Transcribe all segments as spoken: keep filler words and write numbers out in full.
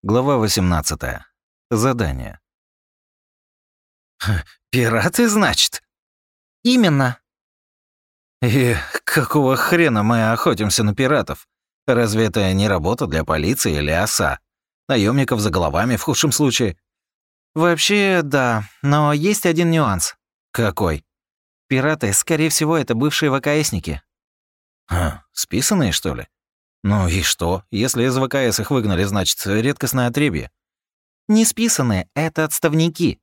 Глава восемнадцатая. Задание. «Пираты, значит?» «Именно». «И какого хрена мы охотимся на пиратов? Разве это не работа для полиции или ОСА? Наемников за головами в худшем случае?» «Вообще, да, но есть один нюанс. «Какой?» Пираты, скорее всего, это бывшие ВКСники». «Ха, списанные, что ли? Ну и что? Если из ВКС их выгнали, значит, редкостное отребье». «Не списанные, это отставники».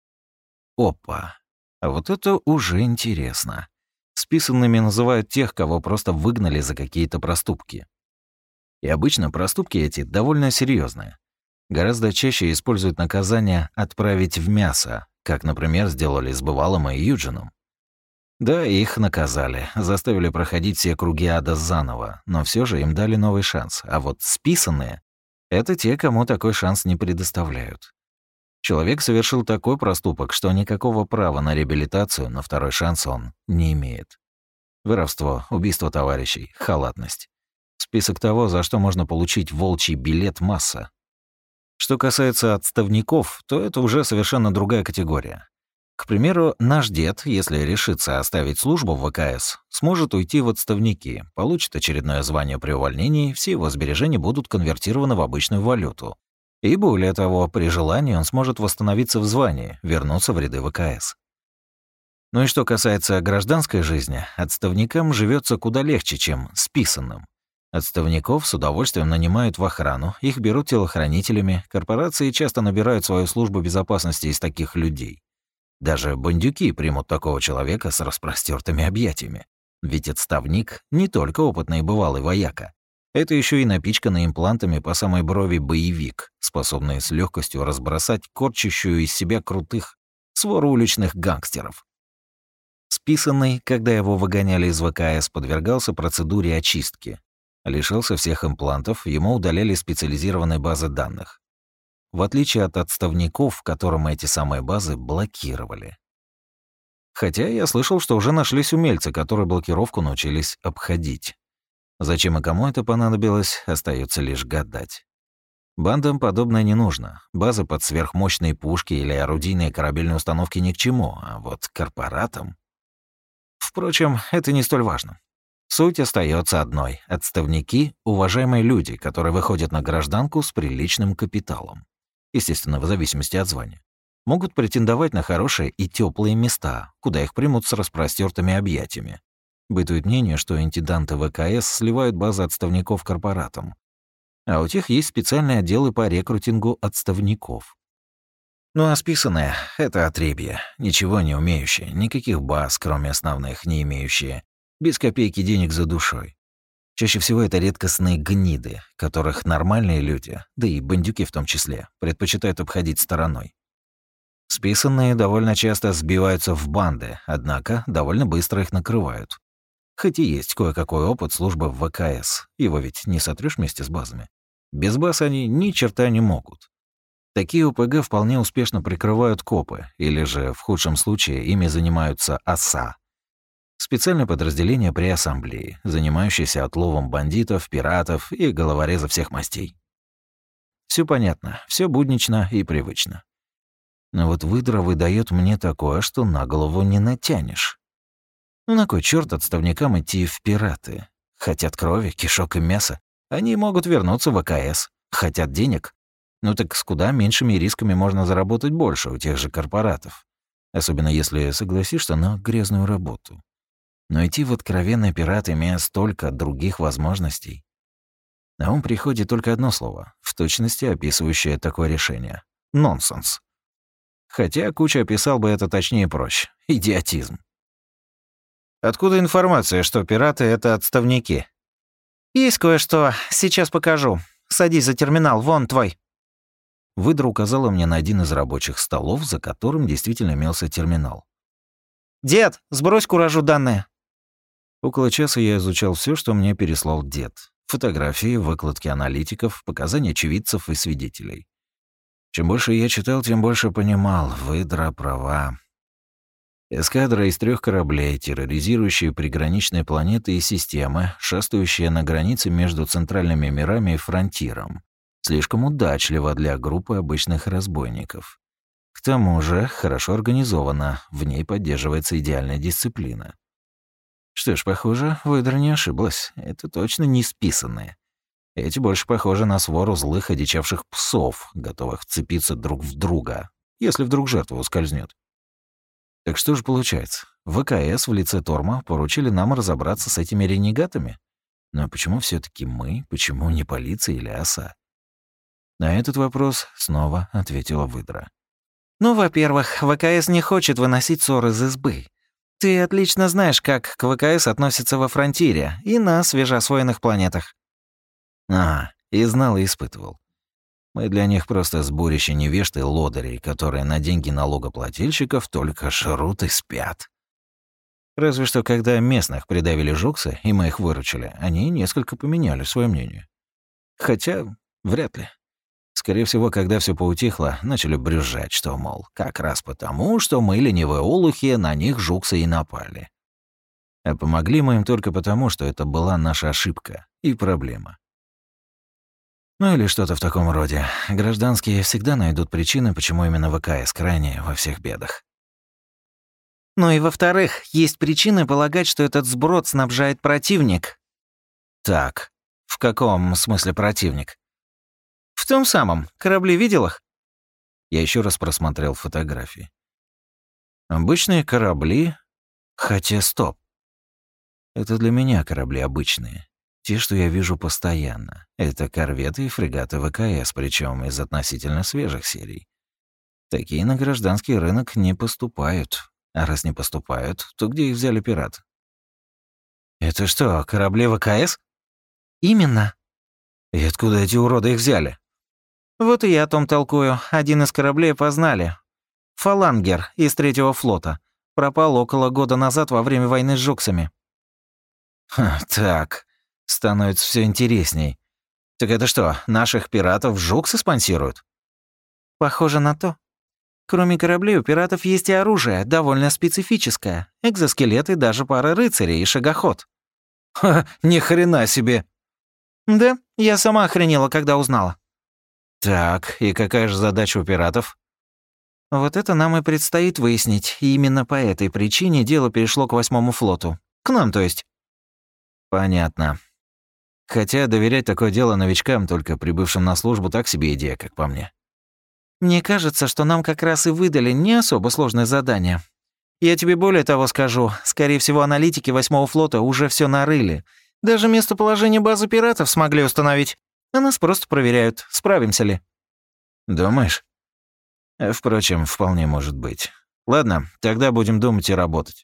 Опа. А вот это уже интересно. Списанными называют тех, кого просто выгнали за какие-то проступки. И обычно проступки эти довольно серьезные. Гораздо чаще используют наказание «отправить в мясо», как, например, сделали с Бывалым и Юджином. Да, их наказали, заставили проходить все круги ада заново, но все же им дали новый шанс. А вот списанные — это те, кому такой шанс не предоставляют. Человек совершил такой проступок, что никакого права на реабилитацию, на второй шанс он не имеет. Воровство, убийство товарищей, халатность. Список того, за что можно получить волчий билет, масса. Что касается отставников, то это уже совершенно другая категория. К примеру, наш дед, если решится оставить службу в ВКС, сможет уйти в отставники, получит очередное звание при увольнении, все его сбережения будут конвертированы в обычную валюту. И более того, при желании он сможет восстановиться в звании, вернуться в ряды ВКС. Ну и что касается гражданской жизни, отставникам живется куда легче, чем списанным. Отставников с удовольствием нанимают в охрану, их берут телохранителями, корпорации часто набирают свою службу безопасности из таких людей. Даже бандюки примут такого человека с распростертыми объятиями. Ведь отставник — не только опытный и бывалый вояка. Это еще и напичканный имплантами по самой брови боевик, способный с легкостью разбросать корчащую из себя крутых свору уличных гангстеров. Списанный, когда его выгоняли из ВКС, подвергался процедуре очистки. Лишился всех имплантов, ему удаляли специализированные базы данных. В отличие от отставников, которым эти самые базы блокировали. Хотя я слышал, что уже нашлись умельцы, которые блокировку научились обходить. Зачем и кому это понадобилось, остается лишь гадать. Бандам подобное не нужно. Базы под сверхмощные пушки или орудийные корабельные установки ни к чему, а вот корпоратам... Впрочем, это не столь важно. Суть остается одной. Отставники — уважаемые люди, которые выходят на гражданку с приличным капиталом. Естественно, в зависимости от звания. Могут претендовать на хорошие и теплые места, куда их примут с распростертыми объятиями. Бытует мнение, что интенданты ВКС сливают базы отставников корпоратам. А у тех есть специальные отделы по рекрутингу отставников. Ну а списанные — это отребья, ничего не умеющие, никаких баз, кроме основных, не имеющие, без копейки денег за душой. Чаще всего это редкостные гниды, которых нормальные люди, да и бандюки в том числе, предпочитают обходить стороной. Списанные довольно часто сбиваются в банды, однако довольно быстро их накрывают. Хоть и есть кое-какой опыт службы в ВКС, его ведь не сотрёшь вместе с базами. Без баз они ни черта не могут. Такие ОПГ вполне успешно прикрывают копы, или же, в худшем случае, ими занимаются ОСА. Специальное подразделение при ассамблее, занимающееся отловом бандитов, пиратов и головорезов всех мастей. Всё понятно, всё буднично и привычно. Но вот выдра выдаёт мне такое, что на голову не натянешь. Ну на кой чёрт отставникам идти в пираты? Хотят крови, кишок и мяса. Они могут вернуться в ВКС. Хотят денег. Ну так с куда меньшими рисками можно заработать больше у тех же корпоратов. Особенно если согласишься на грязную работу. Но идти в откровенные пираты, имея столько других возможностей. На ум приходит только одно слово, в точности описывающее такое решение. Нонсенс. Хотя Куча описал бы это точнее и проще. Идиотизм. «Откуда информация, что пираты — это отставники?» «Есть кое-что. Сейчас покажу. Садись за терминал, вон твой». Выдра указала мне на один из рабочих столов, за которым действительно имелся терминал. «Дед, сбрось куражу данные». Около часа я изучал все, что мне переслал дед. Фотографии, выкладки аналитиков, показания очевидцев и свидетелей. Чем больше я читал, тем больше понимал. Выдра права. Эскадра из трех кораблей, терроризирующие приграничные планеты и системы, шастающие на границе между центральными мирами и фронтиром. Слишком удачливо для группы обычных разбойников. К тому же хорошо организована, в ней поддерживается идеальная дисциплина. Что ж, похоже, выдра не ошиблась. Это точно не списанные. Эти больше похожи на свору злых одичавших псов, готовых вцепиться друг в друга, если вдруг жертва ускользнет. Так что же получается? ВКС в лице Торма поручили нам разобраться с этими ренегатами? Но почему все таки мы? Почему не полиция или ОСА? На этот вопрос снова ответила выдра. Ну, во-первых, ВКС не хочет выносить ссор из избы. Ты отлично знаешь, как к ВКС относятся во Фронтире и на свежеосвоенных планетах. А, и знал, и испытывал. Мы для них просто сборище невежд и лодырей, которые на деньги налогоплательщиков только жрут и спят. Разве что, когда местных придавили жуксы, и мы их выручили, они несколько поменяли свое мнение. Хотя, вряд ли. Скорее всего, когда все поутихло, начали брюзжать, что, мол, как раз потому, что мы, ленивые олухи, на них жуксы и напали. А помогли мы им только потому, что это была наша ошибка и проблема. Ну или что-то в таком роде. Гражданские всегда найдут причины, почему именно ВКС крайне во всех бедах. Ну и во-вторых, есть причины полагать, что этот сброд снабжает противник. Так, в каком смысле противник? В том самом. Корабли видел их? Я еще раз просмотрел фотографии. Обычные корабли, хотя стоп. Это для меня корабли обычные. Те, что я вижу постоянно. Это корветы и фрегаты ВКС, причем из относительно свежих серий. Такие на гражданский рынок не поступают. А раз не поступают, то где их взяли пираты? Это что, корабли ВКС? Именно. И откуда эти уроды их взяли? Вот и я о том толкую. Один из кораблей познали. Фалангер из третьего флота. Пропал около года назад во время войны с жуксами. Ха, так, становится все интересней. Так это что, наших пиратов жуксы спонсируют? Похоже на то. Кроме кораблей, у пиратов есть и оружие, довольно специфическое. Экзоскелеты, даже пара рыцарей и шагоход. Ха, ни хрена себе. Да, я сама охренела, когда узнала. Так, и какая же задача у пиратов? Вот это нам и предстоит выяснить. И именно по этой причине дело перешло к восьмому флоту. К нам, то есть. Понятно. Хотя доверять такое дело новичкам, только прибывшим на службу, так себе идея, как по мне. Мне кажется, что нам как раз и выдали не особо сложное задание. Я тебе более того скажу. Скорее всего, аналитики восьмого флота уже все нарыли. Даже местоположение базы пиратов смогли установить. А нас просто проверяют, справимся ли. Думаешь? Впрочем, вполне может быть. Ладно, тогда будем думать и работать.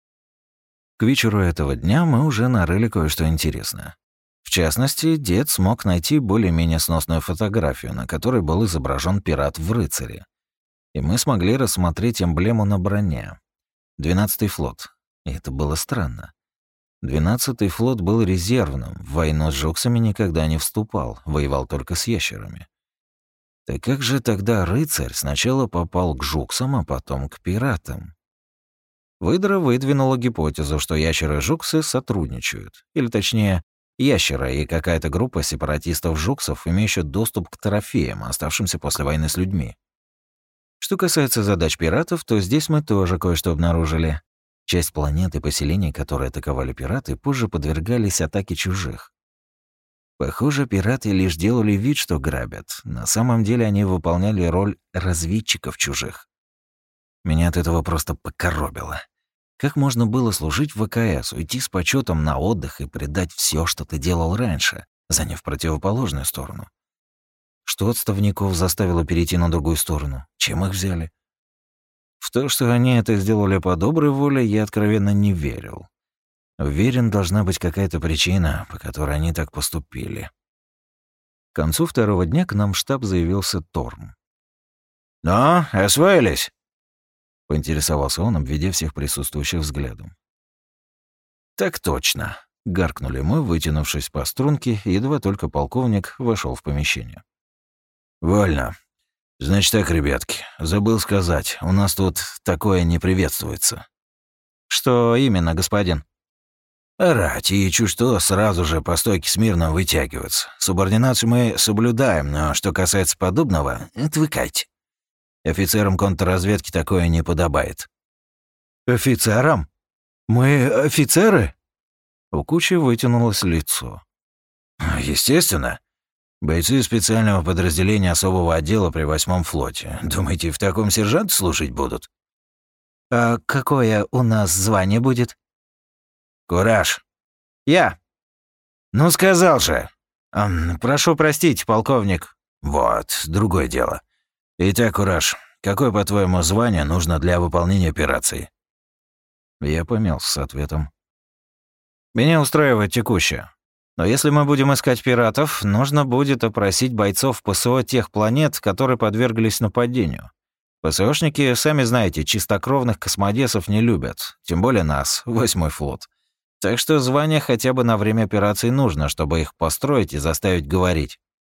К вечеру этого дня мы уже нарыли кое-что интересное. В частности, дед смог найти более-менее сносную фотографию, на которой был изображен пират в рыцаре. И мы смогли рассмотреть эмблему на броне. Двенадцатый флот. И это было странно. Двенадцатый флот был резервным, в войну с жуксами никогда не вступал, воевал только с ящерами. Так как же тогда рыцарь сначала попал к жуксам, а потом к пиратам? Выдра выдвинула гипотезу, что ящеры и жуксы сотрудничают. Или точнее, ящеры и какая-то группа сепаратистов-жуксов, имеющих доступ к трофеям, оставшимся после войны с людьми. Что касается задач пиратов, то здесь мы тоже кое-что обнаружили. Часть планет и поселений, которые атаковали пираты, позже подвергались атаке чужих. Похоже, пираты лишь делали вид, что грабят. На самом деле они выполняли роль разведчиков чужих. Меня от этого просто покоробило. Как можно было служить в ВКС, уйти с почетом на отдых и предать все, что ты делал раньше, заняв противоположную сторону? Что отставников заставило перейти на другую сторону? Чем их взяли? В то, что они это сделали по доброй воле, я откровенно не верил. Уверен, должна быть какая-то причина, по которой они так поступили. К концу второго дня к нам в штаб заявился Торм. «Ну, освоились?» — поинтересовался он, обведя всех присутствующих взглядом. «Так точно», — гаркнули мы, вытянувшись по струнке, едва только полковник вошел в помещение. «Вольно. Значит так, ребятки, забыл сказать, у нас тут такое не приветствуется». «Что именно, господин?» Орать и чуть что сразу же по стойке смирно вытягиваться. Субординацию мы соблюдаем, но что касается подобного, отвыкайте. Офицерам контрразведки такое не подобает». «Офицерам? Мы офицеры?» У Кучи вытянулось лицо. «Естественно. Бойцы специального подразделения особого отдела при восьмом флоте. Думаете, в таком сержант служить будут?» «А какое у нас звание будет?» «Кураж». «Я». «Ну, сказал же». Эм, «Прошу простить, полковник». «Вот, другое дело. Итак, Кураж, какое, по-твоему, звание нужно для выполнения операции?» Я помялся с ответом. «Меня устраивает текущее. Но если мы будем искать пиратов, нужно будет опросить бойцов ПСО тех планет, которые подверглись нападению. ПСОшники, сами знаете, чистокровных космодесов не любят, тем более нас, восьмой флот. Так что звание хотя бы на время операции нужно, чтобы их построить и заставить говорить».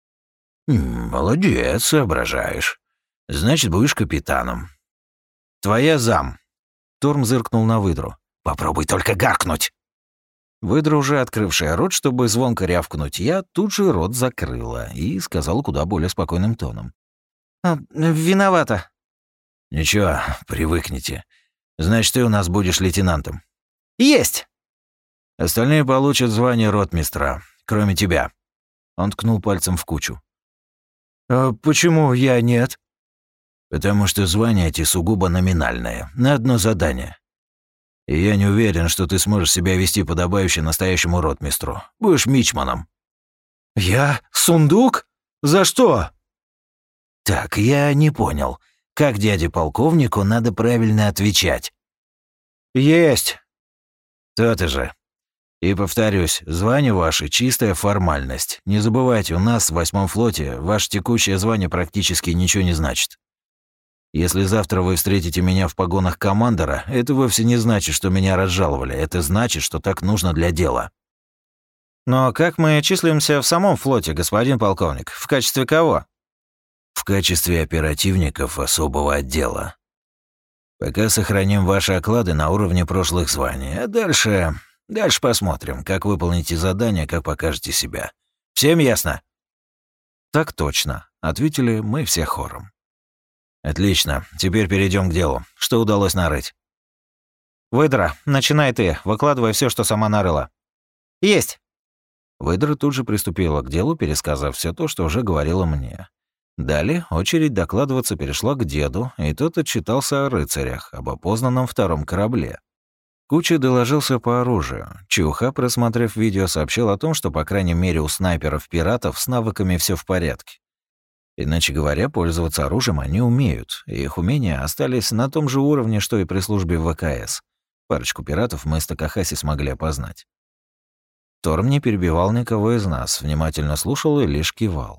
«Молодец, соображаешь. Значит, будешь капитаном». «Твоя зам». Торм зыркнул на выдру. «Попробуй только гаркнуть». Выдра, уже открывшая рот, чтобы звонко рявкнуть, я тут же рот закрыла и сказала куда более спокойным тоном. А, «Виновата». «Ничего, привыкните. Значит, ты у нас будешь лейтенантом». «Есть!» «Остальные получат звание ротмистра, кроме тебя». Он ткнул пальцем в Кучу. «А почему я нет?» «Потому что звания эти сугубо номинальные, на одно задание. И я не уверен, что ты сможешь себя вести подобающе настоящему ротмистру. Будешь мичманом». «Я? Сундук? За что?» «Так, я не понял, как дяде-полковнику надо правильно отвечать?» «Есть!» «То-то же. И повторюсь, звание ваше — чистая формальность. Не забывайте, у нас в восьмом флоте ваше текущее звание практически ничего не значит. Если завтра вы встретите меня в погонах командора, это вовсе не значит, что меня разжаловали. Это значит, что так нужно для дела». «Но как мы числимся в самом флоте, господин полковник? В качестве кого?» «В качестве оперативников особого отдела. Пока сохраним ваши оклады на уровне прошлых званий, а дальше... Дальше посмотрим, как выполните задание, как покажете себя. Всем ясно?» «Так точно», — ответили мы все хором. «Отлично. Теперь перейдем к делу. Что удалось нарыть?» «Выдра, начинай ты. Выкладывай все, что сама нарыла». «Есть!» Выдра тут же приступила к делу, пересказав все то, что уже говорила мне. Далее очередь докладываться перешла к деду, и тот отчитался о рыцарях, об опознанном втором корабле. Куча доложился по оружию. Чуха, просмотрев видео, сообщил о том, что, по крайней мере, у снайперов-пиратов с навыками все в порядке. Иначе говоря, пользоваться оружием они умеют, и их умения остались на том же уровне, что и при службе в ВКС. Парочку пиратов мы с Такахаси смогли опознать. Торм не перебивал никого из нас, внимательно слушал и лишь кивал.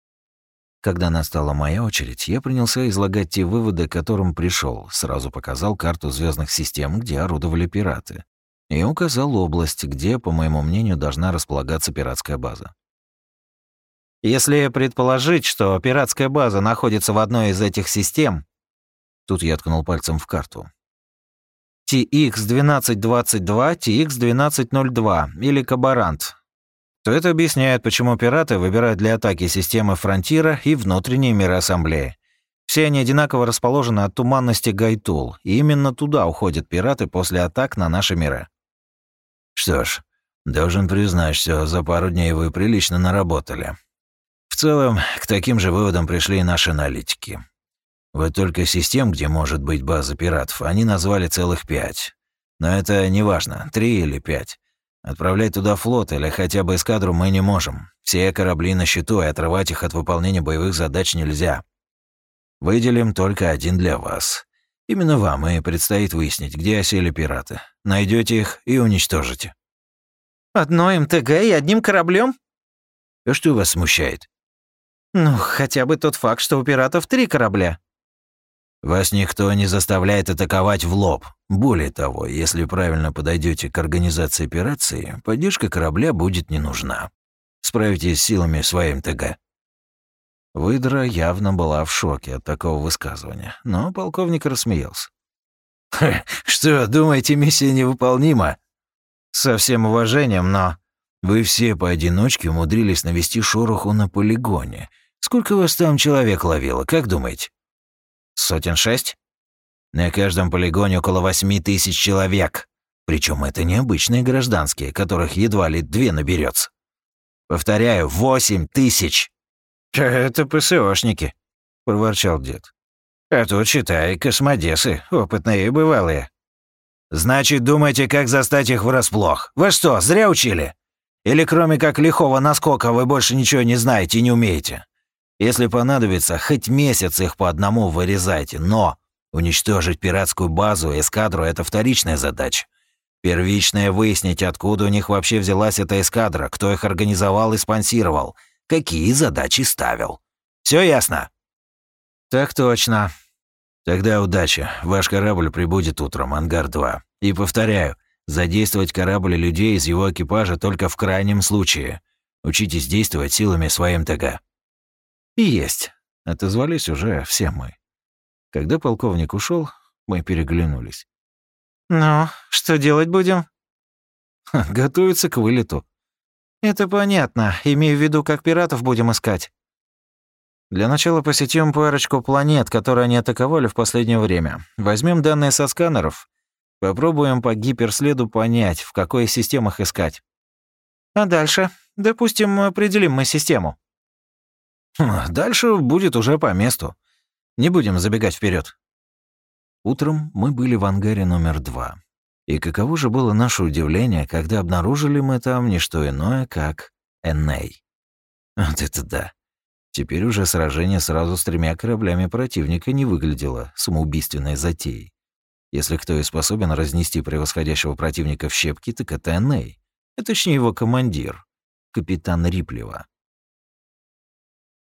Когда настала моя очередь, я принялся излагать те выводы, к которым пришел, сразу показал карту звездных систем, где орудовали пираты, и указал область, где, по моему мнению, должна располагаться пиратская база. «Если предположить, что пиратская база находится в одной из этих систем...» Тут я ткнул пальцем в карту. Ти икс двенадцать двадцать два, Ти икс двенадцать ноль два или Кабарант, то это объясняет, почему пираты выбирают для атаки системы Фронтира и внутренние миры Ассамблеи. Все они одинаково расположены от туманности Гайтул, и именно туда уходят пираты после атак на наши миры. Что ж, должен признать, что за пару дней вы прилично наработали. В целом, к таким же выводам пришли и наши аналитики. Вот только систем, где может быть база пиратов, они назвали целых пять. Но это не важно, три или пять. Отправлять туда флот или хотя бы эскадру мы не можем. Все корабли на счету, и отрывать их от выполнения боевых задач нельзя. Выделим только один для вас. Именно вам и предстоит выяснить, где осели пираты. Найдете их и уничтожите. «Одно МТГ и одним кораблем? А что вас смущает? Ну, хотя бы тот факт, что у пиратов три корабля. Вас никто не заставляет атаковать в лоб. Более того, если правильно подойдете к организации операции, поддержка корабля будет не нужна. Справитесь с силами своим МТГ. Выдра явно была в шоке от такого высказывания, но полковник рассмеялся. «Что, думаете, миссия невыполнима?» Со всем уважением, но... Вы все поодиночке умудрились навести шороху на полигоне. Сколько вас там человек ловило, как думаете? Сотен шесть? На каждом полигоне около восьми тысяч человек. Причем это не обычные гражданские, которых едва ли две наберется. Повторяю, восемь тысяч. Это ПСОшники, проворчал дед. А тут, считай, космодесы, опытные и бывалые. Значит, думаете, как застать их врасплох? Вы что, зря учили? Или кроме как лихого наскока вы больше ничего не знаете и не умеете? Если понадобится, хоть месяц их по одному вырезайте, но уничтожить пиратскую базу и эскадру – это вторичная задача. Первичное – выяснить, откуда у них вообще взялась эта эскадра, кто их организовал и спонсировал, какие задачи ставил. Все ясно? Так точно. Тогда удачи. Ваш корабль прибудет утром, ангар два. И повторяю, задействовать корабль и людей из его экипажа только в крайнем случае. Учитесь действовать силами своим ТГ. Есть. Отозвались уже все мы. Когда полковник ушел, мы переглянулись. «Ну, что делать будем?» Готовиться к вылету. «Это понятно. Имею в виду, как пиратов будем искать». Для начала посетим парочку планет, которые они атаковали в последнее время. Возьмем данные со сканеров. Попробуем по гиперследу понять, в какой из системах искать. А дальше? Допустим, определим мы систему. Дальше будет уже по месту. Не будем забегать вперед. Утром мы были в ангаре номер два. И каково же было наше удивление, когда обнаружили мы там не что иное, как эн эй. Вот это да. Теперь уже сражение сразу с тремя кораблями противника не выглядело самоубийственной затеей. Если кто и способен разнести превосходящего противника в щепки, так это эн эй, а точнее его командир, капитан Риплева.